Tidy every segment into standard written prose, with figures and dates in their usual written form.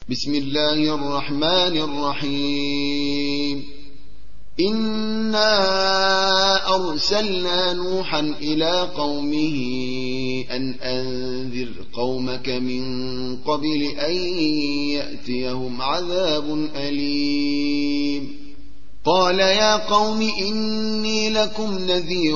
بسم الله الرحمن الرحيم. إنا أرسلنا نوحا إلى قومه أن أنذر قومك من قبل أن يأتيهم عذاب أليم. قال يا قوم إني لكم نذير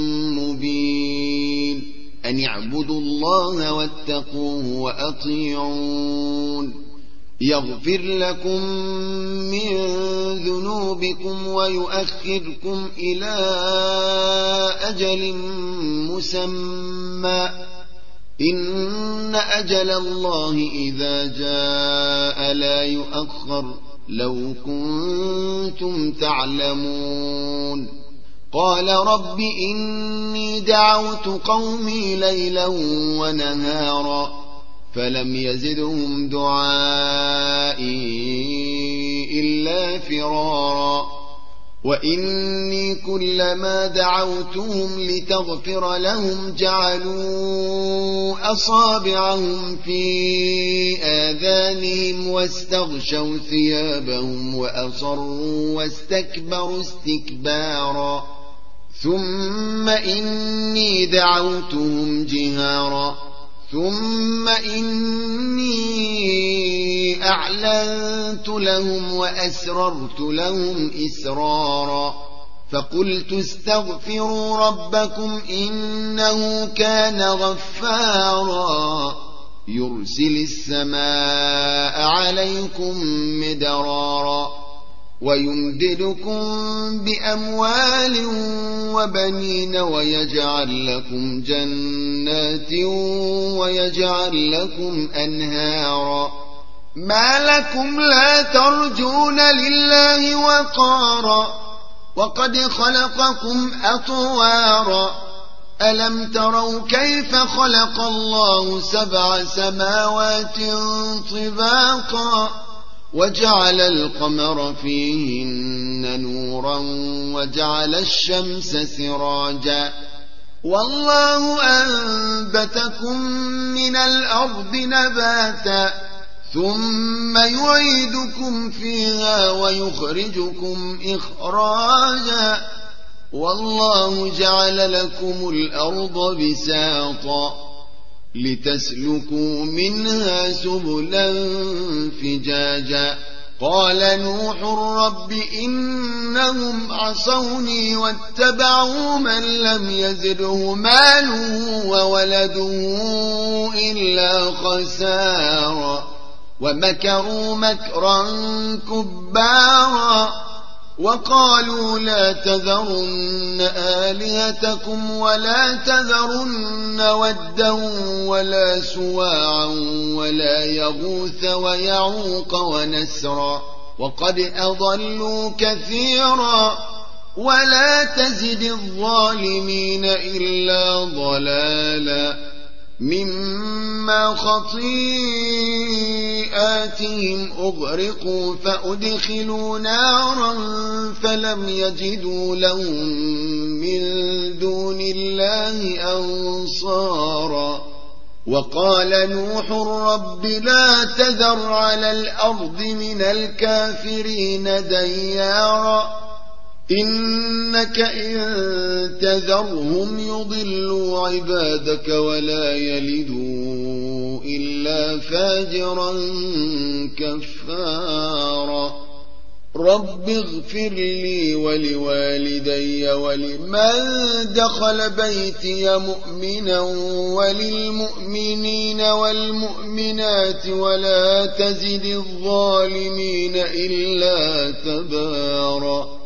مبين أن اعبدوا الله واتقوه وأطيعون يغفر لكم من ذنوبكم ويؤخركم إلى أجل مسمى إن أجل الله إذا جاء لا يؤخر لو كنتم تعلمون. قال رب إني دعوت قومي ليلا ونهارا فلم يزدهم دعائي إلا فرارا وإني كلما دعوتهم لتغفر لهم جعلوا أصابعهم في آذانهم واستغشوا ثيابهم وأصروا واستكبروا استكبارا ثم إني دعوتهم جهارا ثم إني أعلنت لهم وأسررت لهم إسرارا فقلت استغفروا ربكم إنه كان غفارا يرسل السماء عليكم مدرارا ويمددكم بأموال وبنين ويجعل لكم جنات ويجعل لكم أنهارا ما لكم لا ترجون لله وقارا وقد خلقكم أطوارا ألم تروا كيف خلق الله 7 سماوات طباقا وجعل القمر فيهن نورا وجعل الشمس سراجا والله أنبتكم من الأرض نباتا ثم يعيدكم فيها ويخرجكم إخراجا والله جعل لكم الأرض بساطا لتسلكوا منها سبلا فجاجا قال نوح رب إنهم عصوني واتبعوا من لم يزده ماله وولده إلا خسارا ومكروا مكرا كبارا وقالوا لا تذرن آلهتكم ولا تذرن ودا ولا سواعا ولا يغوث ويعوق ونسرا وقد أضلوا كثيرا ولا تزد الظالمين إلا ضلالا مما خطيئاتهم أغرقوا فأدخلوا نارا فلم يجدوا لهم من دون الله أنصارا وقال نوح رب لا تذر على الأرض من الكافرين ديارا إنك إن تذرهم يضلوا عبادك ولا يلدوا إلا فاجرا كفارا رب اغفر لي ولوالدي ولمن دخل بيتي مؤمنا وللمؤمنين والمؤمنات ولا تزد الظالمين إلا تبارا